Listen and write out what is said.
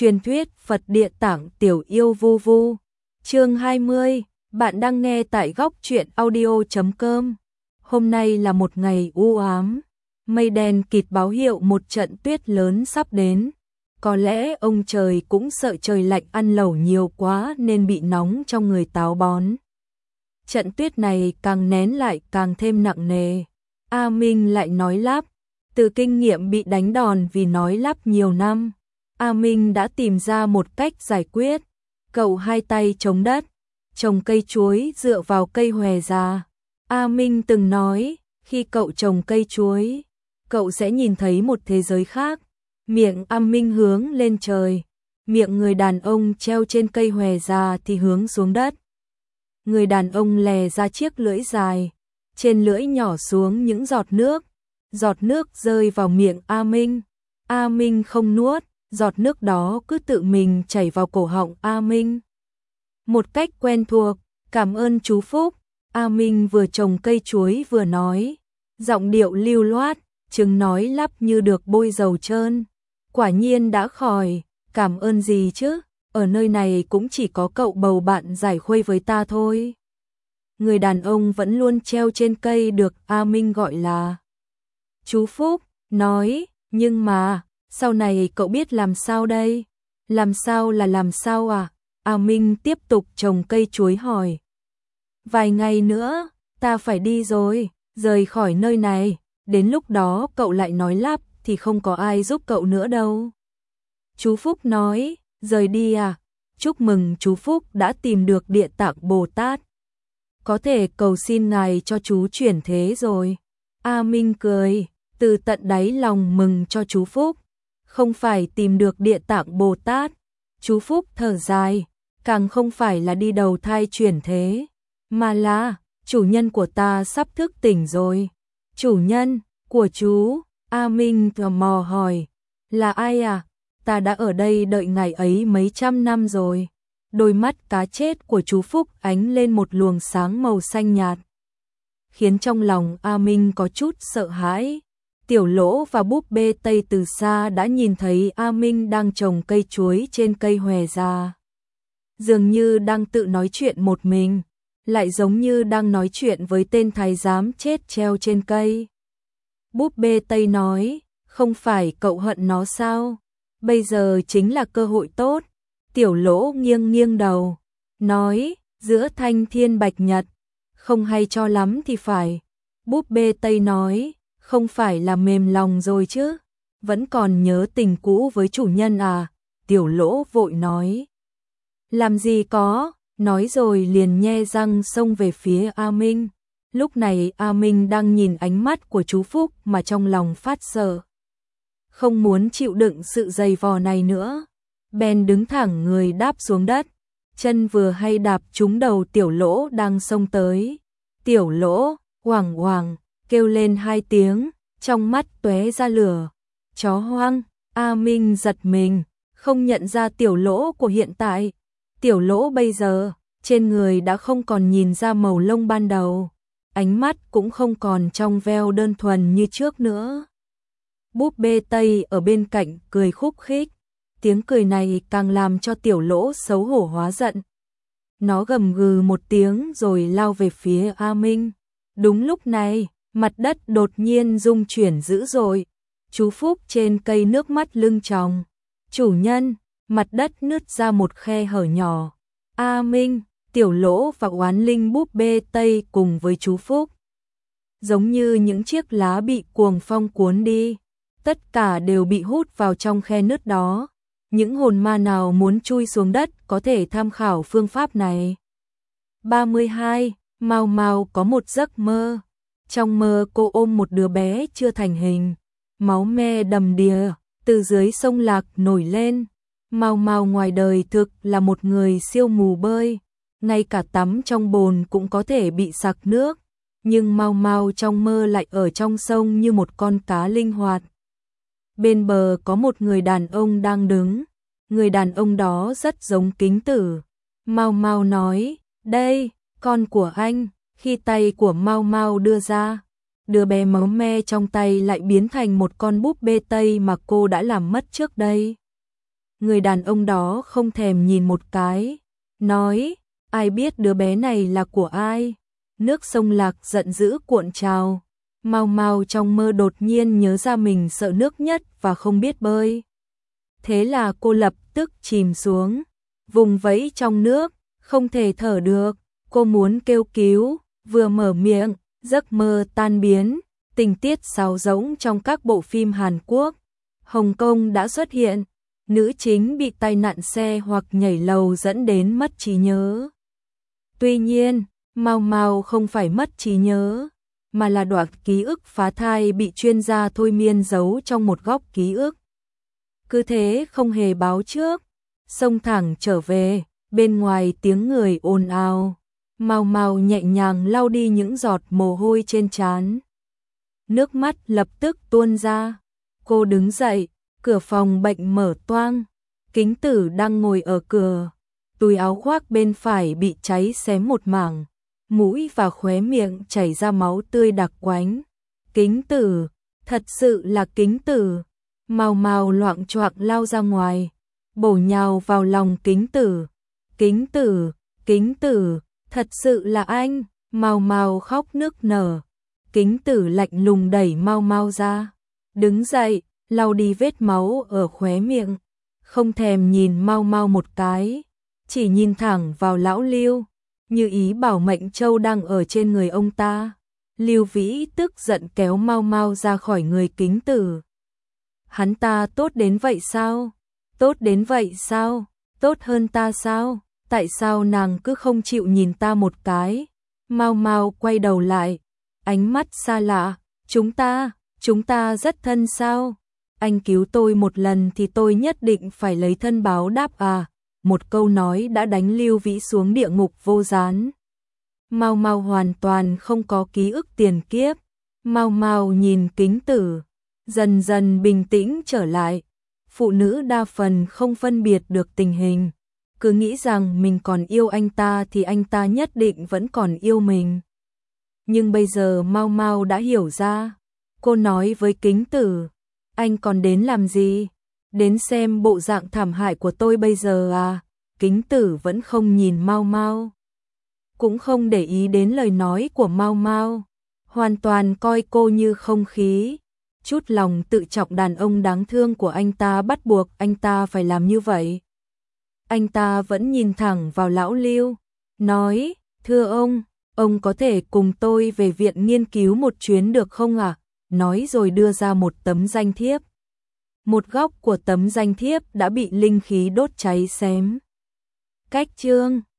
Truyền thuyết Phật Địa Tạng Tiểu Yêu Vu Vu. Chương 20, bạn đang nghe tại góc truyện audio.com. Hôm nay là một ngày u ám, mây đen kịt báo hiệu một trận tuyết lớn sắp đến. Có lẽ ông trời cũng sợ trời lạnh ăn lẩu nhiều quá nên bị nóng trong người táo bón. Trận tuyết này càng nén lại càng thêm nặng nề. A Minh lại nói lắp, từ kinh nghiệm bị đánh đòn vì nói lắp nhiều năm. A Minh đã tìm ra một cách giải quyết. Cậu hai tay chống đất, trồng cây chuối dựa vào cây hòe già. A Minh từng nói, khi cậu trồng cây chuối, cậu sẽ nhìn thấy một thế giới khác. Miệng A Minh hướng lên trời, miệng người đàn ông treo trên cây hòe già thì hướng xuống đất. Người đàn ông lè ra chiếc lưỡi dài, trên lưỡi nhỏ xuống những giọt nước rơi vào miệng A Minh. A Minh không nuốt, giọt nước đó cứ tự mình chảy vào cổ họng A Minh. Một cách quen thuộc, cảm ơn chú Phúc. A Minh vừa trồng cây chuối vừa nói, giọng điệu lưu loát, chừng nói lắp như được bôi dầu trơn. Quả nhiên đã khỏi, cảm ơn gì chứ, ở nơi này cũng chỉ có cậu bầu bạn giải khuây với ta thôi. Người đàn ông vẫn luôn treo trên cây được A Minh gọi là chú Phúc, nói, nhưng mà, sau này cậu biết làm sao đây? Làm sao là làm sao à? A Minh tiếp tục trồng cây chuối hỏi. Vài ngày nữa, ta phải đi rồi, rời khỏi nơi này, đến lúc đó cậu lại nói lắp thì không có ai giúp cậu nữa đâu. Chú Phúc nói, rời đi à? Chúc mừng chú Phúc đã tìm được Địa Tạng Bồ Tát. Có thể cầu xin ngài cho chú chuyển thế rồi. A Minh cười, từ tận đáy lòng mừng cho chú Phúc. Không phải tìm được Địa Tạng Bồ Tát, chú Phúc thở dài, càng không phải là đi đầu thai chuyển thế, mà là chủ nhân của ta sắp thức tỉnh rồi. Chủ nhân của chú? A Minh tò mò hỏi, là ai à? Ta đã ở đây đợi ngày ấy mấy trăm năm rồi. Đôi mắt cá chết của chú Phúc ánh lên một luồng sáng màu xanh nhạt, khiến trong lòng A Minh có chút sợ hãi. Tiểu Lỗ và búp bê Tây từ xa đã nhìn thấy A Minh đang trồng cây chuối trên cây hòe già. Dường như đang tự nói chuyện một mình, lại giống như đang nói chuyện với tên thái giám chết treo trên cây. Búp bê Tây nói, không phải cậu hận nó sao? Bây giờ chính là cơ hội tốt. Tiểu Lỗ nghiêng nghiêng đầu, nói, giữa thanh thiên bạch nhật, không hay cho lắm thì phải. Búp bê Tây nói, không phải là mềm lòng rồi chứ, vẫn còn nhớ tình cũ với chủ nhân à? Tiểu Lỗ vội nói, làm gì có, nói rồi liền nhe răng xông về phía A Minh. Lúc này A Minh đang nhìn ánh mắt của chú Phúc mà trong lòng phát sợ, không muốn chịu đựng sự dày vò này nữa, bèn đứng thẳng người đáp xuống đất, chân vừa hay đạp trúng đầu Tiểu Lỗ đang xông tới. Tiểu Lỗ hoảng hoảng kêu lên hai tiếng, trong mắt tóe ra lửa. Chó hoang. A Minh giật mình, không nhận ra Tiểu Lỗ của hiện tại. Tiểu Lỗ bây giờ, trên người đã không còn nhìn ra màu lông ban đầu, ánh mắt cũng không còn trong veo đơn thuần như trước nữa. Búp bê Tây ở bên cạnh cười khúc khích, tiếng cười này càng làm cho Tiểu Lỗ xấu hổ hóa giận. Nó gầm gừ một tiếng rồi lao về phía A Minh. Đúng lúc này, mặt đất đột nhiên rung chuyển dữ dội. Chú Phúc trên cây nước mắt lưng tròng. Chủ nhân, mặt đất nứt ra một khe hở nhỏ. A Minh, Tiểu Lỗ và Oán Linh búp bê Tây cùng với chú Phúc, giống như những chiếc lá bị cuồng phong cuốn đi, tất cả đều bị hút vào trong khe nứt đó. Những hồn ma nào muốn chui xuống đất có thể tham khảo phương pháp này. 32. Mao Mao có một giấc mơ. Trong mơ cô ôm một đứa bé chưa thành hình, máu me đầm đìa, từ dưới sông Lạc nổi lên. Mao Mao ngoài đời thực là một người siêu mù bơi, ngay cả tắm trong bồn cũng có thể bị sặc nước, nhưng Mao Mao trong mơ lại ở trong sông như một con cá linh hoạt. Bên bờ có một người đàn ông đang đứng, người đàn ông đó rất giống Kính Tử. Mao Mao nói, đây, con của anh. Khi tay của Mao Mao đưa ra, đứa bé máu me trong tay lại biến thành một con búp bê Tây mà cô đã làm mất trước đây. Người đàn ông đó không thèm nhìn một cái, nói, ai biết đứa bé này là của ai? Nước sông Lạc giận dữ cuộn trào. Mau Mau trong mơ đột nhiên nhớ ra mình sợ nước nhất và không biết bơi. Thế là cô lập tức chìm xuống, vùng vẫy trong nước, không thể thở được. Cô muốn kêu cứu, vừa mở miệng, giấc mơ tan biến. Tình tiết sáo rỗng trong các bộ phim Hàn Quốc, Hồng Kông đã xuất hiện. Nữ chính bị tai nạn xe hoặc nhảy lầu dẫn đến mất trí nhớ. Tuy nhiên, Mau Mau không phải mất trí nhớ, mà là đoạn ký ức phá thai bị chuyên gia thôi miên giấu trong một góc ký ức. Cứ thế không hề báo trước, xông thẳng trở về, bên ngoài tiếng người ồn ào. Mau Mau nhẹ nhàng lau đi những giọt mồ hôi trên trán. Nước mắt lập tức tuôn ra. Cô đứng dậy, cửa phòng bệnh mở toang. Kính Tử đang ngồi ở cửa, túi áo khoác bên phải bị cháy xém một mảng, mũi và khóe miệng chảy ra máu tươi đặc quánh. Kính Tử, thật sự là Kính Tử. Mau Mau loạng choạng lao ra ngoài, bổ nhào vào lòng Kính Tử. Kính Tử, Kính Tử, thật sự là anh. Mau Mau khóc nức nở. Kính Tử lạnh lùng đẩy Mau Mau ra, đứng dậy, lau đi vết máu ở khóe miệng, không thèm nhìn Mau Mau một cái, chỉ nhìn thẳng vào lão Lưu, như ý bảo mệnh châu đang ở trên người ông ta. Lưu Vĩ tức giận kéo Mau Mau ra khỏi người Kính Tử. Hắn ta tốt đến vậy sao? Tốt đến vậy sao? Tốt hơn ta sao? Tại sao nàng cứ không chịu nhìn ta một cái? Mau Mau quay đầu lại, ánh mắt xa lạ. Chúng ta rất thân sao? Anh cứu tôi một lần thì tôi nhất định phải lấy thân báo đáp à? Một câu nói đã đánh Lưu Vĩ xuống địa ngục vô gián. Mau Mau hoàn toàn không có ký ức tiền kiếp. Mau Mau nhìn Kính Tử, dần dần bình tĩnh trở lại. Phụ nữ đa phần không phân biệt được tình hình, cứ nghĩ rằng mình còn yêu anh ta thì anh ta nhất định vẫn còn yêu mình. Nhưng bây giờ Mau Mau đã hiểu ra. Cô nói với Kính Tử, anh còn đến làm gì? Đến xem bộ dạng thảm hại của tôi bây giờ à? Kính Tử vẫn không nhìn Mau Mau, cũng không để ý đến lời nói của Mau Mau, hoàn toàn coi cô như không khí. Chút lòng tự trọng đàn ông đáng thương của anh ta bắt buộc anh ta phải làm như vậy. Anh ta vẫn nhìn thẳng vào lão Lưu, nói, thưa ông có thể cùng tôi về viện nghiên cứu một chuyến được không ạ? Nói rồi đưa ra một tấm danh thiếp. Một góc của tấm danh thiếp đã bị linh khí đốt cháy xém. Cách chương